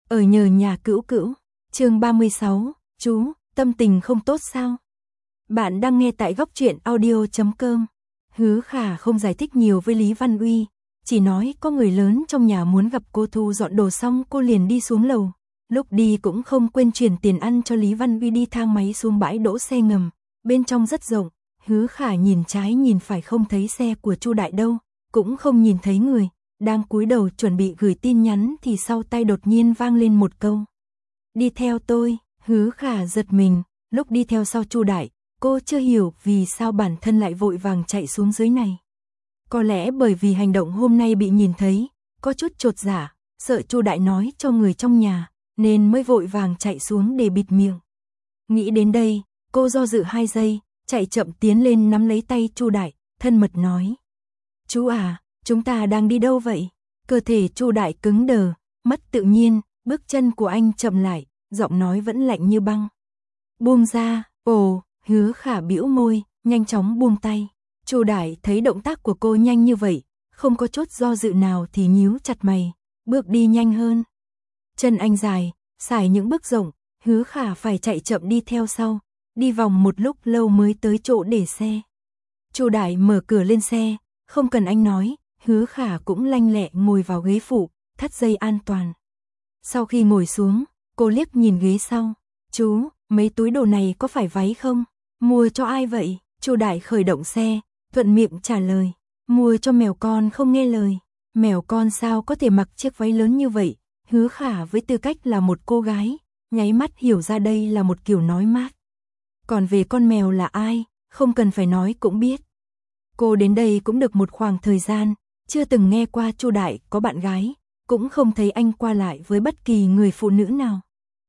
Ở nhờ nhà cữu cữu, chương 36, chú, tâm tình không tốt sao? Bạn đang nghe tại góc truyện audio.com. Hứa Khả không giải thích nhiều với Lý Văn Uy, chỉ nói có người lớn trong nhà muốn gặp cô, thu dọn đồ xong cô liền đi xuống lầu. Lúc đi cũng không quên chuyển tiền ăn cho Lý Văn Uy, đi thang máy xuống bãi đỗ xe ngầm, bên trong rất rộng. Hứa Khả nhìn trái nhìn phải không thấy xe của Chu Đại đâu, cũng không nhìn thấy người. Đang cúi đầu chuẩn bị gửi tin nhắn thì sau tay đột nhiên vang lên một câu: "Đi theo tôi." Hứa Khả giật mình, lúc đi theo sau Chu Đại, cô chưa hiểu vì sao bản thân lại vội vàng chạy xuống dưới này. Có lẽ bởi vì hành động hôm nay bị nhìn thấy, có chút chột dạ, sợ Chu Đại nói cho người trong nhà, nên mới vội vàng chạy xuống để bịt miệng. Nghĩ đến đây, cô do dự 2 giây, chạy chậm tiến lên nắm lấy tay Chu Đại, thân mật nói: "Chú à, chúng ta đang đi đâu vậy?" Cơ thể Chu Đại cứng đờ, mất tự nhiên, bước chân của anh chậm lại, giọng nói vẫn lạnh như băng: "Buông ra." Ồ, Hứa Khả bĩu môi, nhanh chóng buông tay. Chu Đại thấy động tác của cô nhanh như vậy, không có chút do dự nào thì nhíu chặt mày, bước đi nhanh hơn. Chân anh dài, xài những bước rộng, Hứa Khả phải chạy chậm đi theo sau, đi vòng một lúc lâu mới tới chỗ để xe. Chu Đại mở cửa lên xe, không cần anh nói, Hứa Khả cũng lanh lẹ ngồi vào ghế phụ, thắt dây an toàn. Sau khi ngồi xuống, cô liếc nhìn ghế sau: "Chú, mấy túi đồ này có phải váy không? Mua cho ai vậy?" Chu Đại khởi động xe, thuận miệng trả lời: "Mua cho mèo con không nghe lời." Mèo con sao có thể mặc chiếc váy lớn như vậy? Hứa Khả với tư cách là một cô gái, nháy mắt hiểu ra đây là một kiểu nói mát. Còn về con mèo là ai, không cần phải nói cũng biết. Cô đến đây cũng được một khoảng thời gian, chưa từng nghe qua Chu Đại có bạn gái, cũng không thấy anh qua lại với bất kỳ người phụ nữ nào.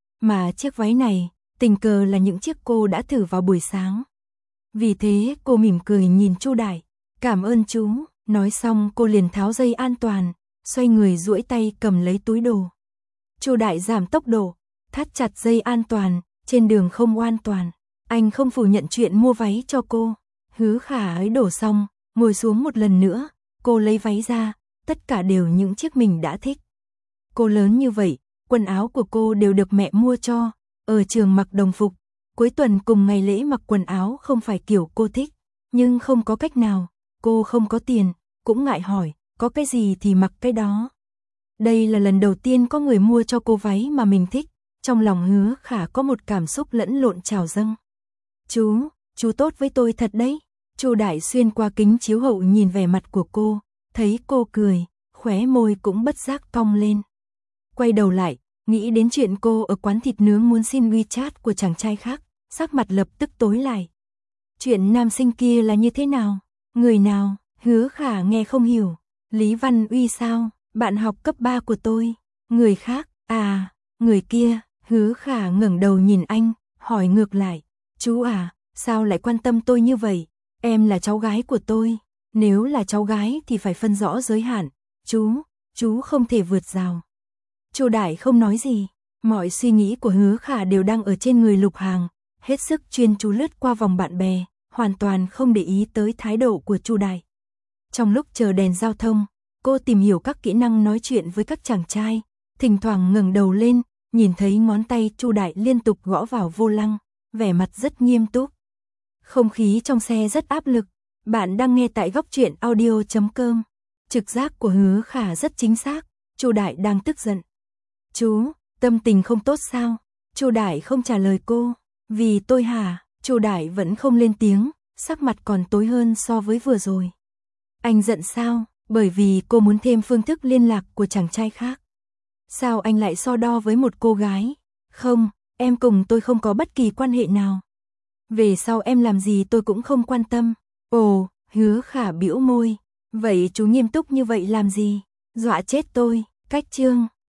Mà chiếc váy này, tình cờ là những chiếc cô đã thử vào buổi sáng. Vì thế cô mỉm cười nhìn Chu Đại: "Cảm ơn chú." Nói xong cô liền tháo dây an toàn, xoay người duỗi tay cầm lấy túi đồ. Chu Đại giảm tốc độ, thắt chặt dây an toàn, trên đường không an toàn. Anh không phủ nhận chuyện mua váy cho cô. Hứa Khả ấy đổ xong, ngồi xuống một lần nữa, cô lấy váy ra, tất cả đều những chiếc mình đã thích. Cô lớn như vậy, quần áo của cô đều được mẹ mua cho, ở trường mặc đồng phục, cuối tuần cùng ngày lễ mặc quần áo không phải kiểu cô thích, nhưng không có cách nào, cô không có tiền, cũng ngại hỏi, có cái gì thì mặc cái đó. Đây là lần đầu tiên có người mua cho cô váy mà mình thích, trong lòng Hứa Khả có một cảm xúc lẫn lộn trào dâng. Chú tốt với tôi thật đấy." Chu Đại xuyên qua kính chiếu hậu nhìn vẻ mặt của cô, thấy cô cười, khóe môi cũng bất giác cong lên. Quay đầu lại, nghĩ đến chuyện cô ở quán thịt nướng muốn xin WeChat của chàng trai khác, sắc mặt lập tức tối lại. Chuyện nam sinh kia là như thế nào? Người nào? Hứa Khả nghe không hiểu. Lý Văn Uy sao? Bạn học cấp 3 của tôi. Người khác? À, người kia. Hứa Khả ngẩng đầu nhìn anh, hỏi ngược lại: "Chú à, sao lại quan tâm tôi như vậy? Em là cháu gái của tôi. Nếu là cháu gái thì phải phân rõ giới hạn. Chú không thể vượt rào." Chu Đại không nói gì, mọi suy nghĩ của Hứa Khả đều đang ở trên người Lục Hàng, hết sức chuyên chú lướt qua vòng bạn bè, hoàn toàn không để ý tới thái độ của Chu Đại. Trong lúc chờ đèn giao thông, cô tìm hiểu các kỹ năng nói chuyện với các chàng trai, thỉnh thoảng ngẩng đầu lên, nhìn thấy ngón tay Chu Đại liên tục gõ vào vô lăng, vẻ mặt rất nghiêm túc. Không khí trong xe rất áp lực. Bạn đang nghe tại góc truyện audio.com. Trực giác của Hứa Khả rất chính xác, Chu Đại đang tức giận. "Chú, tâm tình không tốt sao?" Chu Đại không trả lời cô. "Vì tôi hả?" Chu Đại vẫn không lên tiếng, sắc mặt còn tối hơn so với vừa rồi. "Anh giận sao?" "Bởi vì cô muốn thêm phương thức liên lạc của chàng trai khác." "Sao anh lại so đo với một cô gái?" "Không, em cùng tôi không có bất kỳ quan hệ nào. Về sau em làm gì tôi cũng không quan tâm." "Ồ." Hứa Khả bĩu môi. "Vậy chú nghiêm túc như vậy làm gì? Dọa chết tôi." Cách chương